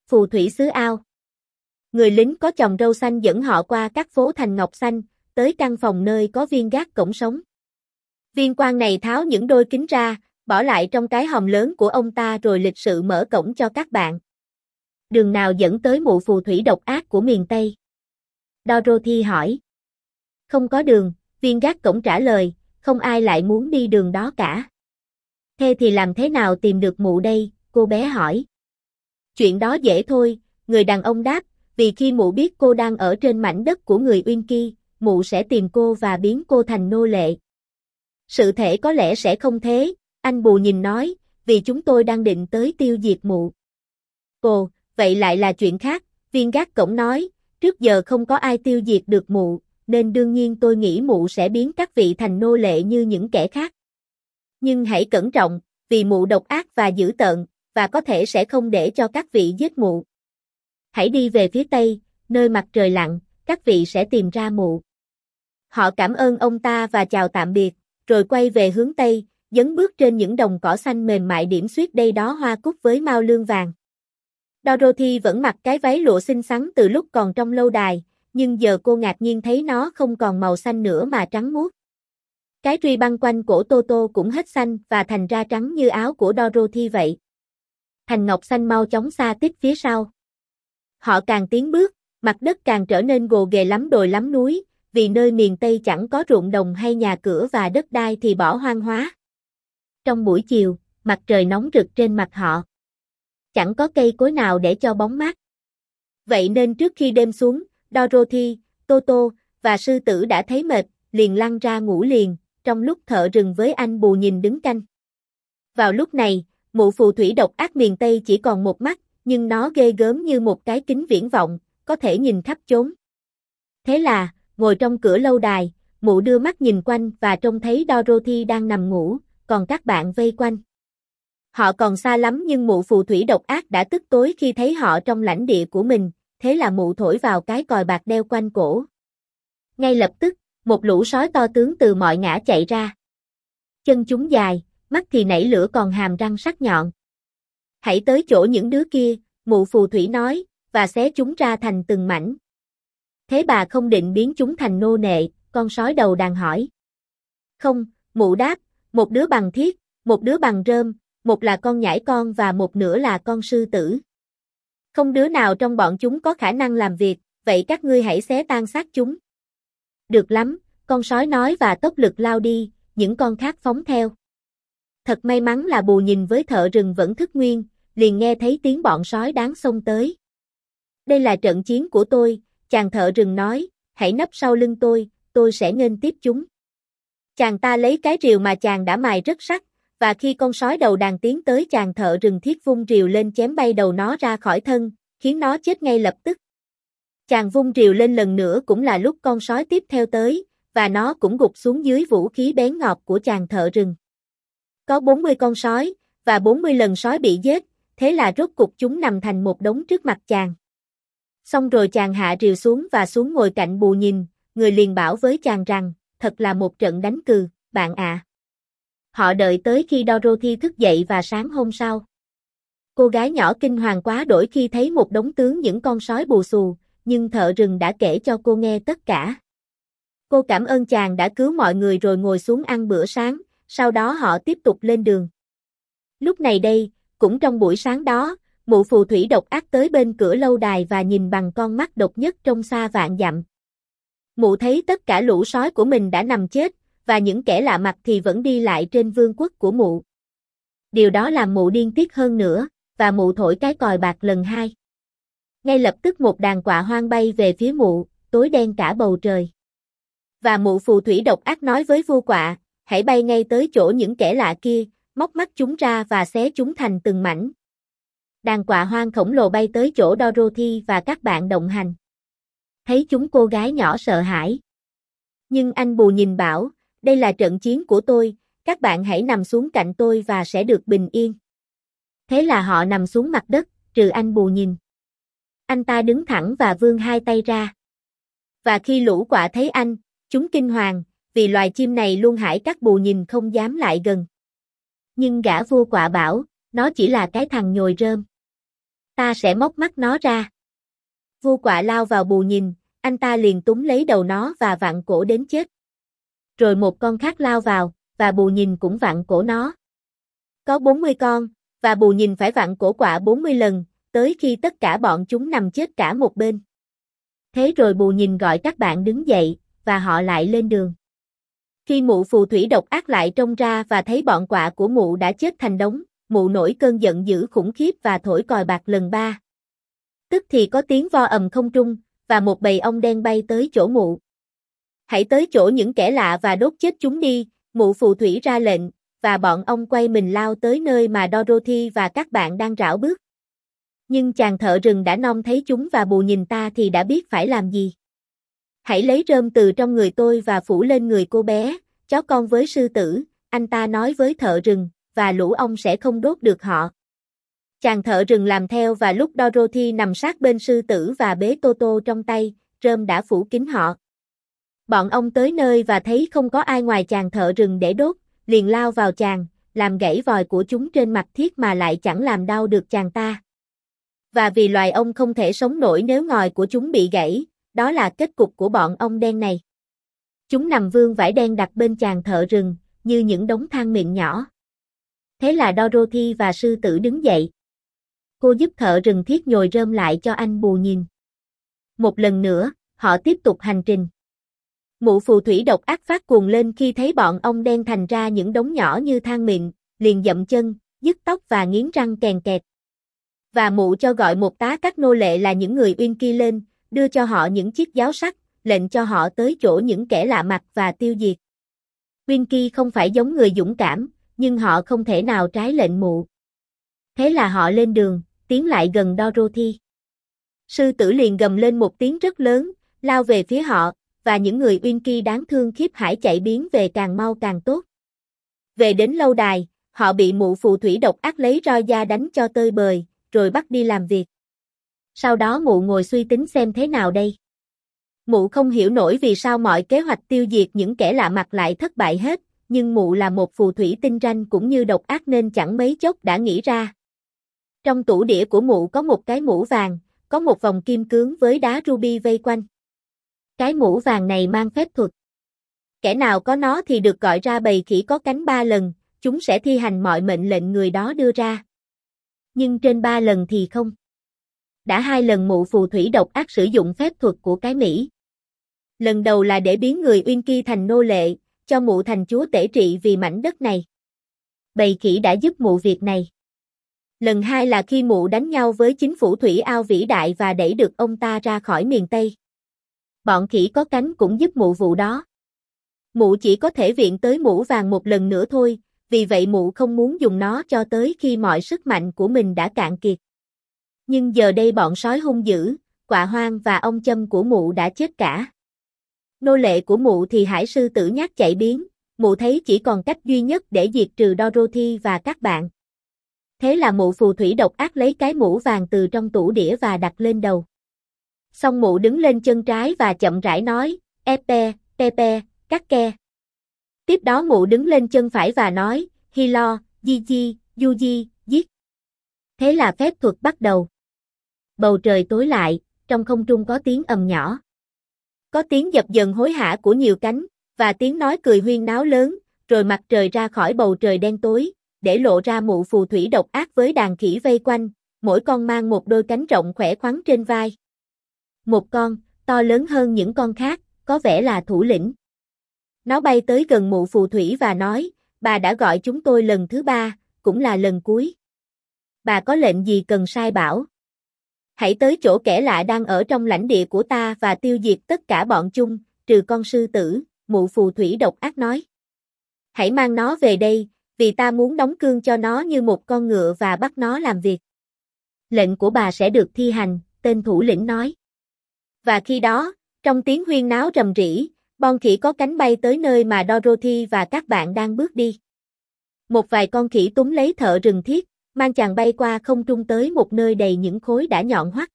phù thủy xứ ao. Người lính có chòm râu xanh dẫn họ qua các phố thành ngọc xanh, tới căn phòng nơi có viên gác cổng sống. Viên quan này tháo những đôi kính ra, bỏ lại trong cái hòm lớn của ông ta rồi lịch sự mở cổng cho các bạn. Đường nào dẫn tới mụ phù thủy độc ác của miền Tây? Dorothy hỏi. Không có đường, viên gác cổng trả lời, không ai lại muốn đi đường đó cả. Thế thì làm thế nào tìm được mụ đây? Cô bé hỏi. Chuyện đó dễ thôi, người đàn ông đáp, vì khi mụ biết cô đang ở trên mảnh đất của người Uyên Ki, mụ sẽ tìm cô và biến cô thành nô lệ. Sự thể có lẽ sẽ không thế, anh Bù Nhìn nói, vì chúng tôi đang định tới tiêu diệt mụ. Ồ, vậy lại là chuyện khác, viên gác cổng nói, trước giờ không có ai tiêu diệt được mụ, nên đương nhiên tôi nghĩ mụ sẽ biến các vị thành nô lệ như những kẻ khác. Nhưng hãy cẩn trọng, vì mụ độc ác và dữ tợn, và có thể sẽ không để cho các vị giết mụ. Hãy đi về phía Tây, nơi mặt trời lặn, các vị sẽ tìm ra mụ. Họ cảm ơn ông ta và chào tạm biệt, rồi quay về hướng Tây, dấn bước trên những đồng cỏ xanh mềm mại điểm xuyết đây đó hoa cúc với mao lương vàng. Dorothy vẫn mặc cái váy lụa xinh xắn từ lúc còn trong lâu đài, nhưng giờ cô ngạc nhiên thấy nó không còn màu xanh nữa mà trắng muốt. Cái truy băng quanh cổ Toto cũng hết xanh và thành ra trắng như áo của Dorothy vậy. Thành ngọc xanh mau chóng xa tít phía sau. Họ càng tiến bước, mặt đất càng trở nên gồ ghề lắm đồi lắm núi, vì nơi miền Tây chẳng có ruộng đồng hay nhà cửa và đất đai thì bỏ hoang hóa. Trong buổi chiều, mặt trời nóng rực trên mặt họ. Chẳng có cây cối nào để cho bóng mát. Vậy nên trước khi đêm xuống, Dorothy, Toto và sư tử đã thấy mệt, liền lăn ra ngủ liền, trong lúc thợ rừng với anh Bù Nhìn đứng canh. Vào lúc này, mụ phù thủy độc ác miền Tây chỉ còn một mắt, nhưng nó ghê gớm như một cái kính viễn vọng, có thể nhìn khắp chốn. Thế là, ngồi trong cửa lâu đài, mụ đưa mắt nhìn quanh và trông thấy Dorothy đang nằm ngủ, còn các bạn vây quanh. Họ còn xa lắm nhưng mụ phù thủy độc ác đã tức tối khi thấy họ trong lãnh địa của mình, thế là mụ thổi vào cái còi bạc đeo quanh cổ. Ngay lập tức, một lũ sói to tướng từ mọi ngã chạy ra. Chân chúng dài, mắt thì nảy lửa còn hàm răng sắc nhọn. Hãy tới chỗ những đứa kia, mụ phù thủy nói, và xé chúng ra thành từng mảnh. Thế bà không định biến chúng thành nô nệ, con sói đầu đàn hỏi. Không, mụ đáp, một đứa bằng thiết, một đứa bằng rơm, một là con nhãi con và một nửa là con sư tử. Không đứa nào trong bọn chúng có khả năng làm việc, vậy các ngươi hãy xé tan xác chúng. Được lắm, con sói nói và tốc lực lao đi, những con khác phóng theo. Thật may mắn là Bù Nhìn với thợ rừng vẫn thức nguyên, liền nghe thấy tiếng bọn sói đáng xông tới. Đây là trận chiến của tôi, chàng thợ rừng nói, hãy nấp sau lưng tôi sẽ nghênh tiếp chúng. Chàng ta lấy cái rìu mà chàng đã mài rất sắc, và khi con sói đầu đàn tiến tới chàng thợ rừng thiết vung rìu lên chém bay đầu nó ra khỏi thân, khiến nó chết ngay lập tức. Chàng vung rìu lên lần nữa cũng là lúc con sói tiếp theo tới, và nó cũng gục xuống dưới vũ khí bén ngọt của chàng thợ rừng. Có 40 con sói, và 40 lần sói bị giết, thế là rốt cục chúng nằm thành một đống trước mặt chàng. Xong rồi chàng hạ rìu xuống và xuống ngồi cạnh Bù Nhìn, người liền bảo với chàng rằng, thật là một trận đánh cừ, bạn ạ. Họ đợi tới khi Dorothy thức dậy và sáng hôm sau. Cô gái nhỏ kinh hoàng quá đỗi khi thấy một đống tướng những con sói bù xù, nhưng thợ rừng đã kể cho cô nghe tất cả. Cô cảm ơn chàng đã cứu mọi người rồi ngồi xuống ăn bữa sáng, sau đó họ tiếp tục lên đường. Lúc này đây, cũng trong buổi sáng đó, mụ phù thủy độc ác tới bên cửa lâu đài và nhìn bằng con mắt độc nhất trong xa vạn dặm. Mụ thấy tất cả lũ sói của mình đã nằm chết, và những kẻ lạ mặt thì vẫn đi lại trên vương quốc của mụ. Điều đó làm mụ điên tiết hơn nữa, và mụ thổi cái còi bạc lần hai. Ngay lập tức một đàn quạ hoang bay về phía mụ, tối đen cả bầu trời. Và mụ phù thủy độc ác nói với vua quạ, hãy bay ngay tới chỗ những kẻ lạ kia, móc mắt chúng ra và xé chúng thành từng mảnh. Đàn quạ hoang khổng lồ bay tới chỗ Dorothy và các bạn đồng hành. Thấy chúng cô gái nhỏ sợ hãi. Nhưng anh Bù Nhìn bảo, đây là trận chiến của tôi, các bạn hãy nằm xuống cạnh tôi và sẽ được bình yên. Thế là họ nằm xuống mặt đất, trừ anh Bù Nhìn. Anh ta đứng thẳng và vươn hai tay ra. Và khi lũ quạ thấy anh, chúng kinh hoàng, vì loài chim này luôn hãi các Bù Nhìn không dám lại gần. Nhưng gã vua quạ bảo, nó chỉ là cái thằng nhồi rơm. ta sẽ móc mắt nó ra. Vu Quạ lao vào bù nhìn, anh ta liền túm lấy đầu nó và vặn cổ đến chết. Rồi một con khác lao vào, và bù nhìn cũng vặn cổ nó. Có 40 con, và bù nhìn phải vặn cổ quạ 40 lần, tới khi tất cả bọn chúng nằm chết cả một bên. Thế rồi bù nhìn gọi các bạn đứng dậy, và họ lại lên đường. Khi mụ phù thủy độc ác lại trông ra và thấy bọn quạ của mụ đã chết thành đống, mụ nổi cơn giận dữ khủng khiếp và thổi còi bạc lần 3. Tức thì có tiếng vo ầm không trung, và một bầy ong đen bay tới chỗ mụ. Hãy tới chỗ những kẻ lạ và đốt chết chúng đi, mụ phù thủy ra lệnh, và bọn ong quay mình lao tới nơi mà Dorothy và các bạn đang rảo bước. Nhưng chàng thợ rừng đã nom thấy chúng và bù nhìn ta thì đã biết phải làm gì. Hãy lấy rơm từ trong người tôi và phủ lên người cô bé, chó con với sư tử, anh ta nói với thợ rừng, và lũ ong sẽ không đốt được họ. Chàng thợ rừng làm theo và lúc Dorothy nằm sát bên sư tử và bế Toto trong tay, rơm đã phủ kín họ. Bọn ong tới nơi và thấy không có ai ngoài chàng thợ rừng để đốt, liền lao vào chàng, làm gãy vòi của chúng trên mặt thiết mà lại chẳng làm đau được chàng ta. Và vì loài ong không thể sống nổi nếu ngòi của chúng bị gãy, đó là kết cục của bọn ong đen này. Chúng nằm vương vải đen đặt bên chàng thợ rừng, như những đống than mịn nhỏ. Thế là Dorothy và sư tử đứng dậy. Cô giúp thợ rừng thiết nhồi rơm lại cho anh bù nhìn. Một lần nữa, họ tiếp tục hành trình. Mụ phù thủy độc ác phát cuồng lên khi thấy bọn ong đen thành ra những đống nhỏ như than mịn, liền dậm chân, nhức tóc và nghiến răng kèn kẹt. Và mụ cho gọi một tá các nô lệ là những người uyên kia lên, đưa cho họ những chiếc giáo sắc, lệnh cho họ tới chỗ những kẻ lạ mặt và tiêu diệt. Uyên kia không phải giống người dũng cảm, nhưng họ không thể nào trái lệnh mụ. Thế là họ lên đường, tiến lại gần Dorothy. Sư tử liền gầm lên một tiếng rất lớn, lao về phía họ, và những người uyên kia đáng thương khiếp hải chạy biến về càng mau càng tốt. Về đến lâu đài, họ bị mụ phù thủy độc ác lấy roi da đánh cho tơi bời, rồi bắt đi làm việc. Sau đó mụ ngồi suy tính xem thế nào đây. Mụ không hiểu nổi vì sao mọi kế hoạch tiêu diệt những kẻ lạ mặt lại thất bại hết, nhưng mụ là một phù thủy tinh ranh cũng như độc ác nên chẳng mấy chốc đã nghĩ ra. Trong tủ đĩa của mụ có một cái mũ vàng, có một vòng kim cương với đá ruby vây quanh. Cái mũ vàng này mang phép thuật. Kẻ nào có nó thì được gọi ra bầy khỉ có cánh 3 lần, chúng sẽ thi hành mọi mệnh lệnh người đó đưa ra. Nhưng trên 3 lần thì không. Đã 2 lần mụ phù thủy độc ác sử dụng phép thuật của cái Mỹ. Lần đầu là để biến người uyên kia thành nô lệ, cho mụ thành chúa tể trị vì mảnh đất này. Bầy khỉ đã giúp mụ việc này. Lần 2 là khi mụ đánh nhau với chính phủ thủy ao vĩ đại và đẩy được ông ta ra khỏi miền Tây. Bọn khỉ có cánh cũng giúp mụ vụ đó. Mụ chỉ có thể viện tới mũ vàng một lần nữa thôi, vì vậy mụ không muốn dùng nó cho tới khi mọi sức mạnh của mình đã cạn kiệt. Nhưng giờ đây bọn sói hung dữ, quạ hoang và ong châm của mụ đã chết cả. Nô lệ của mụ thì hải sư tử nhát chạy biến, mụ thấy chỉ còn cách duy nhất để diệt trừ Dorothy và các bạn. Thế là mụ phù thủy độc ác lấy cái mũ vàng từ trong tủ đĩa và đặt lên đầu. Xong mụ đứng lên chân trái và chậm rãi nói, Epe, Pepe, các ke. Tiếp đó mụ đứng lên chân phải và nói, Hilo, Gigi, Yuji, giết. Thế là phép thuật bắt đầu. Bầu trời tối lại, trong không trung có tiếng ầm nhỏ. Có tiếng dập dần hối hả của nhiều cánh, và tiếng nói cười huyên náo lớn, rồi mặt trời ra khỏi bầu trời đen tối, để lộ ra mụ phù thủy độc ác với đàn khỉ vây quanh, mỗi con mang một đôi cánh rộng khỏe khoắn trên vai. Một con, to lớn hơn những con khác, có vẻ là thủ lĩnh. Nó bay tới gần mụ phù thủy và nói, bà đã gọi chúng tôi lần thứ 3, cũng là lần cuối. Bà có lệnh gì cần sai bảo? Hãy tới chỗ kẻ lạ đang ở trong lãnh địa của ta và tiêu diệt tất cả bọn chung, trừ con sư tử, mụ phù thủy độc ác nói. Hãy mang nó về đây, vì ta muốn đóng cương cho nó như một con ngựa và bắt nó làm việc. Lệnh của bà sẽ được thi hành, tên thủ lĩnh nói. Và khi đó, trong tiếng huyên náo rầm rĩ, bọn khỉ có cánh bay tới nơi mà Dorothy và các bạn đang bước đi. Một vài con khỉ túm lấy thợ rừng thiết, mang chàng bay qua không trung tới một nơi đầy những khối đã nhọn hoắt.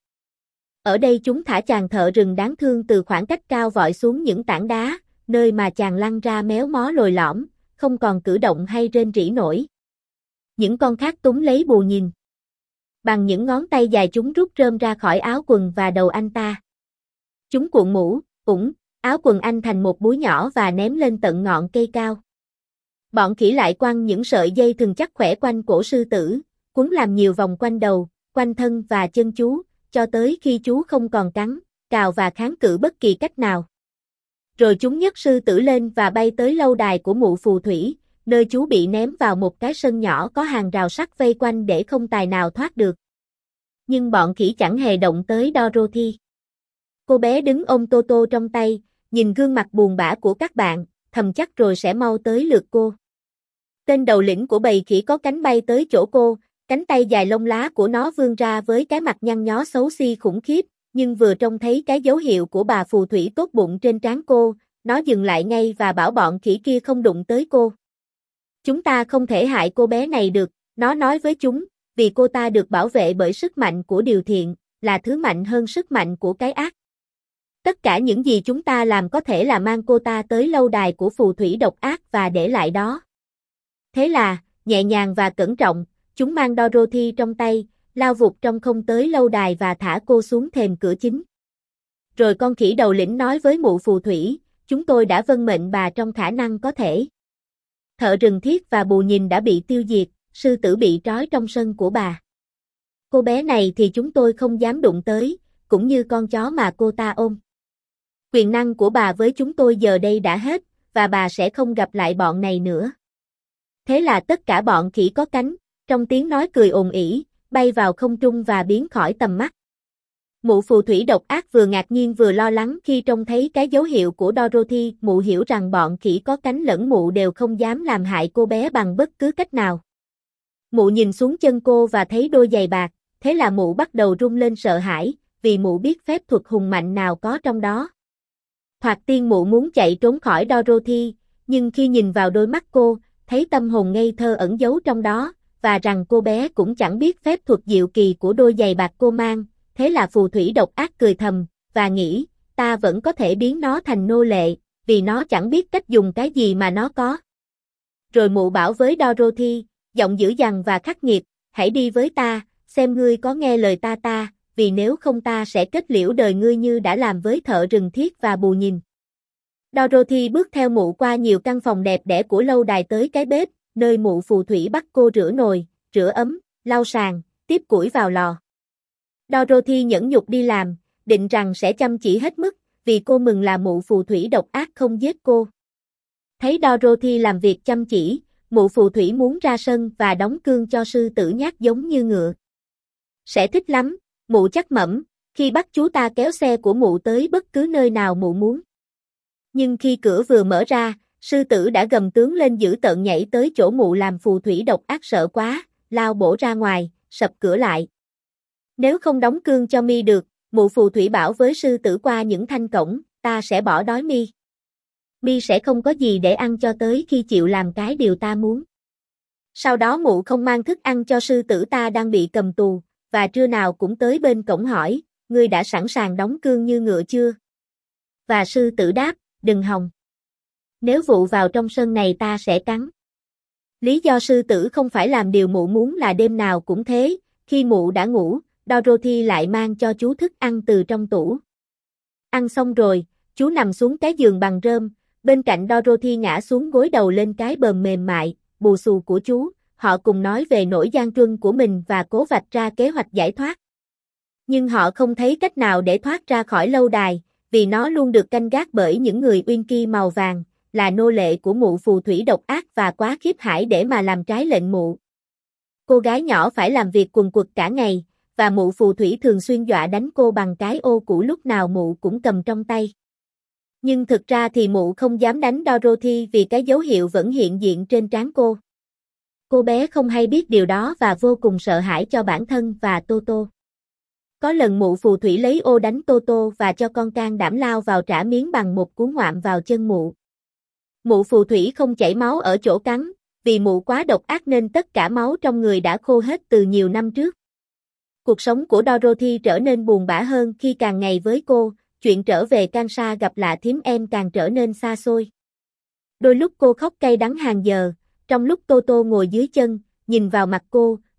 Ở đây chúng thả chàng thợ rừng đáng thương từ khoảng cách cao vội xuống những tảng đá, nơi mà chàng lăn ra méo mó lồi lõm, không còn cử động hay rên rỉ nổi. Những con khác túm lấy bù nhìn. Bằng những ngón tay dài chúng rút rơm ra khỏi áo quần và đầu anh ta. Chúng cuộn mũ, áo quần anh thành một búi nhỏ và ném lên tận ngọn cây cao. Bọn khỉ lại quăng những sợi dây thừng chắc khỏe quanh cổ sư tử, quấn làm nhiều vòng quanh đầu, quanh thân và chân chú, cho tới khi chú không còn cắn, cào và kháng cự bất kỳ cách nào. Rồi chúng nhấc sư tử lên và bay tới lâu đài của mụ phù thủy, nơi chú bị ném vào một cái sân nhỏ có hàng rào sắt vây quanh để không tài nào thoát được. Nhưng bọn khỉ chẳng hề động tới Dorothy. Cô bé đứng ôm Toto trong tay, nhìn gương mặt buồn bã của các bạn, thầm chắc rồi sẽ mau tới lượt cô. Tên đầu lĩnh của bầy khỉ có cánh bay tới chỗ cô, cánh tay dài lông lá của nó vươn ra với cái mặt nhăn nhó xấu xí khủng khiếp, nhưng vừa trông thấy cái dấu hiệu của bà phù thủy tốt bụng trên trán cô, nó dừng lại ngay và bảo bọn khỉ kia không đụng tới cô. Chúng ta không thể hại cô bé này được, nó nói với chúng, vì cô ta được bảo vệ bởi sức mạnh của điều thiện, là thứ mạnh hơn sức mạnh của cái ác. Tất cả những gì chúng ta làm có thể là mang cô ta tới lâu đài của phù thủy độc ác và để lại đó. Thế là, nhẹ nhàng và cẩn trọng, chúng mang Dorothy trong tay, lao vụt trong không tới lâu đài và thả cô xuống thềm cửa chính. Rồi con khỉ đầu lĩnh nói với mụ phù thủy, chúng tôi đã vâng mệnh bà trong khả năng có thể. Thợ rừng Thiết và Bù Nhìn đã bị tiêu diệt, sư tử bị trói trong sân của bà. Cô bé này thì chúng tôi không dám đụng tới, cũng như con chó mà cô ta ôm. Quyền năng của bà với chúng tôi giờ đây đã hết, và bà sẽ không gặp lại bọn này nữa. Thế là tất cả bọn khỉ có cánh, trong tiếng nói cười ồn ỉ, bay vào không trung và biến khỏi tầm mắt. Mụ phù thủy độc ác vừa ngạc nhiên vừa lo lắng khi trông thấy cái dấu hiệu của Dorothy. Mụ hiểu rằng bọn khỉ có cánh lẫn mụ đều không dám làm hại cô bé bằng bất cứ cách nào. Mụ nhìn xuống chân cô và thấy đôi giày bạc, thế là mụ bắt đầu run lên sợ hãi, vì mụ biết phép thuật hùng mạnh nào có trong đó. Thoạt tiên mụ muốn chạy trốn khỏi Dorothy, nhưng khi nhìn vào đôi mắt cô, thấy tâm hồn ngây thơ ẩn giấu trong đó, và rằng cô bé cũng chẳng biết phép thuật diệu kỳ của đôi giày bạc cô mang, thế là phù thủy độc ác cười thầm, và nghĩ, ta vẫn có thể biến nó thành nô lệ, vì nó chẳng biết cách dùng cái gì mà nó có. Rồi mụ bảo với Dorothy, giọng dữ dằn và khắc nghiệt, hãy đi với ta, xem ngươi có nghe lời ta, vì nếu không ta sẽ kết liễu đời ngươi như đã làm với thợ rừng Thiết và Bù Nhìn. Dorothy bước theo mụ qua nhiều căn phòng đẹp đẽ của lâu đài tới cái bếp, nơi mụ phù thủy bắt cô rửa nồi, rửa ấm, lau sàn, tiếp củi vào lò. Dorothy nhẫn nhục đi làm, định rằng sẽ chăm chỉ hết mức, vì cô mừng là mụ phù thủy độc ác không giết cô. Thấy Dorothy làm việc chăm chỉ, mụ phù thủy muốn ra sân và đóng cương cho sư tử nhát giống như ngựa. Sẽ thích lắm, mụ chắc mẩm, khi bắt chú ta kéo xe của mụ tới bất cứ nơi nào mụ muốn. Nhưng khi cửa vừa mở ra, sư tử đã gầm tướng lên dữ tợn nhảy tới chỗ mụ làm phù thủy độc ác sợ quá, lao bổ ra ngoài, sập cửa lại. Nếu không đóng cương cho mi được, mụ phù thủy bảo với sư tử qua những thanh cổng, ta sẽ bỏ đói mi. Mi sẽ không có gì để ăn cho tới khi chịu làm cái điều ta muốn. Sau đó mụ không mang thức ăn cho sư tử ta đang bị cầm tù, và trưa nào cũng tới bên cổng hỏi, ngươi đã sẵn sàng đóng cương như ngựa chưa? Và sư tử đáp, đừng hòng. Nếu vụ vào trong sân này ta sẽ cắn. Lý do sư tử không phải làm điều mụ muốn là đêm nào cũng thế, khi mụ đã ngủ, Dorothy lại mang cho chú thức ăn từ trong tủ. Ăn xong rồi, chú nằm xuống cái giường bằng rơm, bên cạnh Dorothy ngã xuống gối đầu lên cái bờm mềm mại, bù xù của chú, họ cùng nói về nỗi gian truân của mình và cố vạch ra kế hoạch giải thoát. Nhưng họ không thấy cách nào để thoát ra khỏi lâu đài, vì nó luôn được canh gác bởi những người uyên ki màu vàng, là nô lệ của mụ phù thủy độc ác và quá khiếp hãi để mà làm trái lệnh mụ. Cô gái nhỏ phải làm việc quần quật cả ngày, và mụ phù thủy thường xuyên dọa đánh cô bằng cái ô cũ lúc nào mụ cũng cầm trong tay. Nhưng thực ra thì mụ không dám đánh Dorothy vì cái dấu hiệu vẫn hiện diện trên trán cô. Cô bé không hay biết điều đó và vô cùng sợ hãi cho bản thân và Toto. Có lần mụ phù thủy lấy ô đánh Toto và cho con can đảm lao vào trả miếng bằng một cú ngoạm vào chân mụ. Mụ phù thủy không chảy máu ở chỗ cắn, vì mụ quá độc ác nên tất cả máu trong người đã khô hết từ nhiều năm trước. Cuộc sống của Dorothy trở nên buồn bã hơn khi càng ngày với cô, chuyện trở về Kansas gặp lạ thím em càng trở nên xa xôi. Đôi lúc cô khóc cay đắng hàng giờ, trong lúc Toto ngồi dưới chân, nhìn vào mặt cô,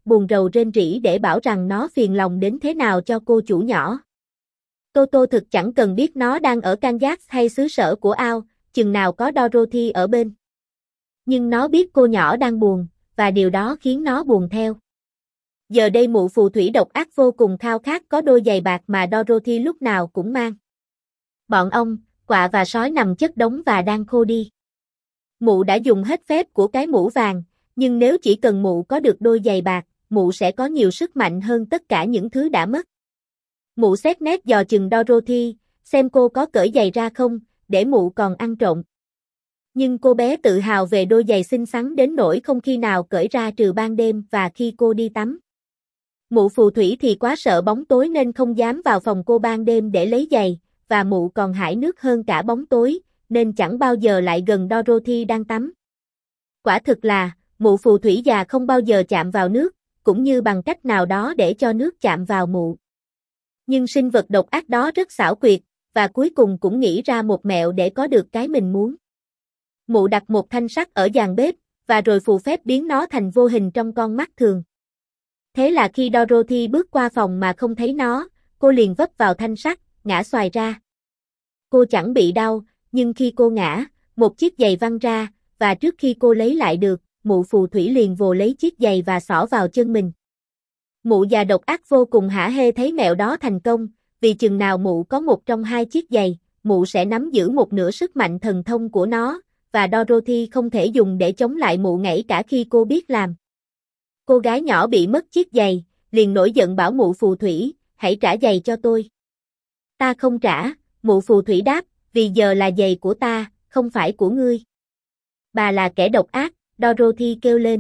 buồn rầu rên rỉ để bảo rằng nó phiền lòng đến thế nào cho cô chủ nhỏ. Toto thực chẳng cần biết nó đang ở Kansas hay xứ sở của Ao, chừng nào có Dorothy ở bên. Nhưng nó biết cô nhỏ đang buồn, và điều đó khiến nó buồn theo. Giờ đây mụ phù thủy độc ác vô cùng khao khát có đôi giày bạc mà Dorothy lúc nào cũng mang. Bọn ong, quạ và sói nằm chất đống và đang khô đi. Mụ đã dùng hết phép của cái mũ vàng, nhưng nếu chỉ cần mụ có được đôi giày bạc, mụ sẽ có nhiều sức mạnh hơn tất cả những thứ đã mất. Mụ xét nét dò chừng Dorothy, xem cô có cởi giày ra không, để mụ còn ăn trộm. Nhưng cô bé tự hào về đôi giày xinh xắn đến nỗi không khi nào cởi ra trừ ban đêm và khi cô đi tắm. Mụ phù thủy thì quá sợ bóng tối nên không dám vào phòng cô ban đêm để lấy giày, và mụ còn hãi nước hơn cả bóng tối, nên chẳng bao giờ lại gần Dorothy đang tắm. Quả thực là, mụ phù thủy già không bao giờ chạm vào nước, cũng như bằng cách nào đó để cho nước chạm vào mụ. Nhưng sinh vật độc ác đó rất xảo quyệt, và cuối cùng cũng nghĩ ra một mẹo để có được cái mình muốn. Mụ đặt một thanh sắt ở giàn bếp, và rồi phù phép biến nó thành vô hình trong con mắt thường. Thế là khi Dorothy bước qua phòng mà không thấy nó, cô liền vấp vào thanh sắt, ngã xoài ra. Cô chẳng bị đau, nhưng khi cô ngã, một chiếc giày văng ra, và trước khi cô lấy lại được, mụ phù thủy liền vồ lấy chiếc giày và xỏ vào chân mình. Mụ già độc ác vô cùng hả hê thấy mẹo đó thành công, vì chừng nào mụ có một trong hai chiếc giày, mụ sẽ nắm giữ một nửa sức mạnh thần thông của nó, và Dorothy không thể dùng để chống lại mụ ngay cả khi cô biết làm. Cô gái nhỏ bị mất chiếc giày, liền nổi giận bảo mụ phù thủy, hãy trả giày cho tôi. Ta không trả, mụ phù thủy đáp, vì giờ là giày của ta, không phải của ngươi. Bà là kẻ độc ác, Dorothy kêu lên.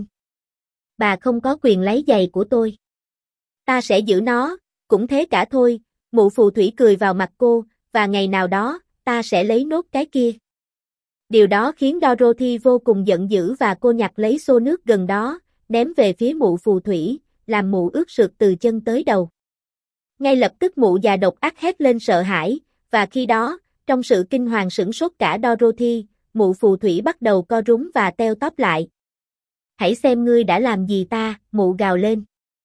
Bà không có quyền lấy giày của tôi. Ta sẽ giữ nó, cũng thế cả thôi, mụ phù thủy cười vào mặt cô, và ngày nào đó, ta sẽ lấy nốt cái kia. Điều đó khiến Dorothy vô cùng giận dữ và cô nhặt lấy xô nước gần đó, ném về phía mụ phù thủy, làm mụ ướt sượt từ chân tới đầu. Ngay lập tức mụ già độc ác hét lên sợ hãi, và khi đó, trong sự kinh hoàng sửng sốt cả Dorothy, mụ phù thủy bắt đầu co rúm và teo tóp lại. Hãy xem ngươi đã làm gì ta, mụ gào lên.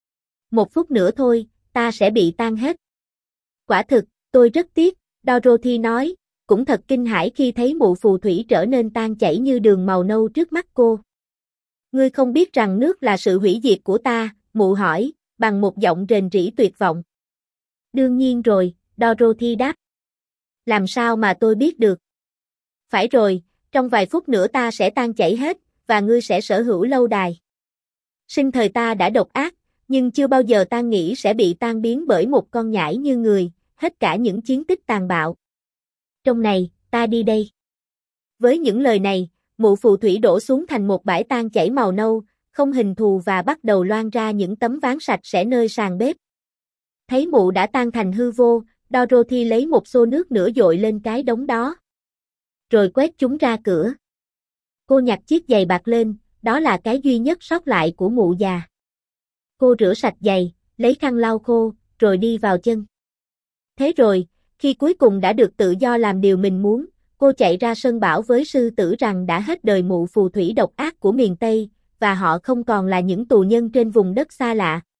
1 phút nữa thôi, ta sẽ bị tan hết. Quả thực, tôi rất tiếc, Dorothy nói, cũng thật kinh hãi khi thấy mụ phù thủy trở nên tan chảy như đường màu nâu trước mắt cô. Ngươi không biết rằng nước là sự hủy diệt của ta, mụ hỏi, bằng một giọng rền rĩ tuyệt vọng. Đương nhiên rồi, Dorothy đáp. Làm sao mà tôi biết được? Phải rồi, trong vài phút nữa ta sẽ tan chảy hết, và ngươi sẽ sở hữu lâu đài. Sinh thời ta đã độc ác, nhưng chưa bao giờ ta nghĩ sẽ bị tan biến bởi một con nhãi như người, hết cả những chiến tích tàn bạo. Trong này, ta đi đây. Với những lời này, mụ phù thủy đổ xuống thành một bãi tan chảy màu nâu, không hình thù và bắt đầu loang ra những tấm ván sạch sẽ nơi sàn bếp. Thấy mụ đã tan thành hư vô, Dorothy lấy một xô nước nữa dội lên cái đống đó. Rồi quét chúng ra cửa. Cô nhặt chiếc giày bạc lên, đó là cái duy nhất sót lại của mụ già. Cô rửa sạch giày, lấy khăn lau khô, rồi đi vào chân. Thế rồi, khi cuối cùng đã được tự do làm điều mình muốn, cô chạy ra sân bảo với sư tử rằng đã hết đời mụ phù thủy độc ác của miền Tây, và họ không còn là những tù nhân trên vùng đất xa lạ.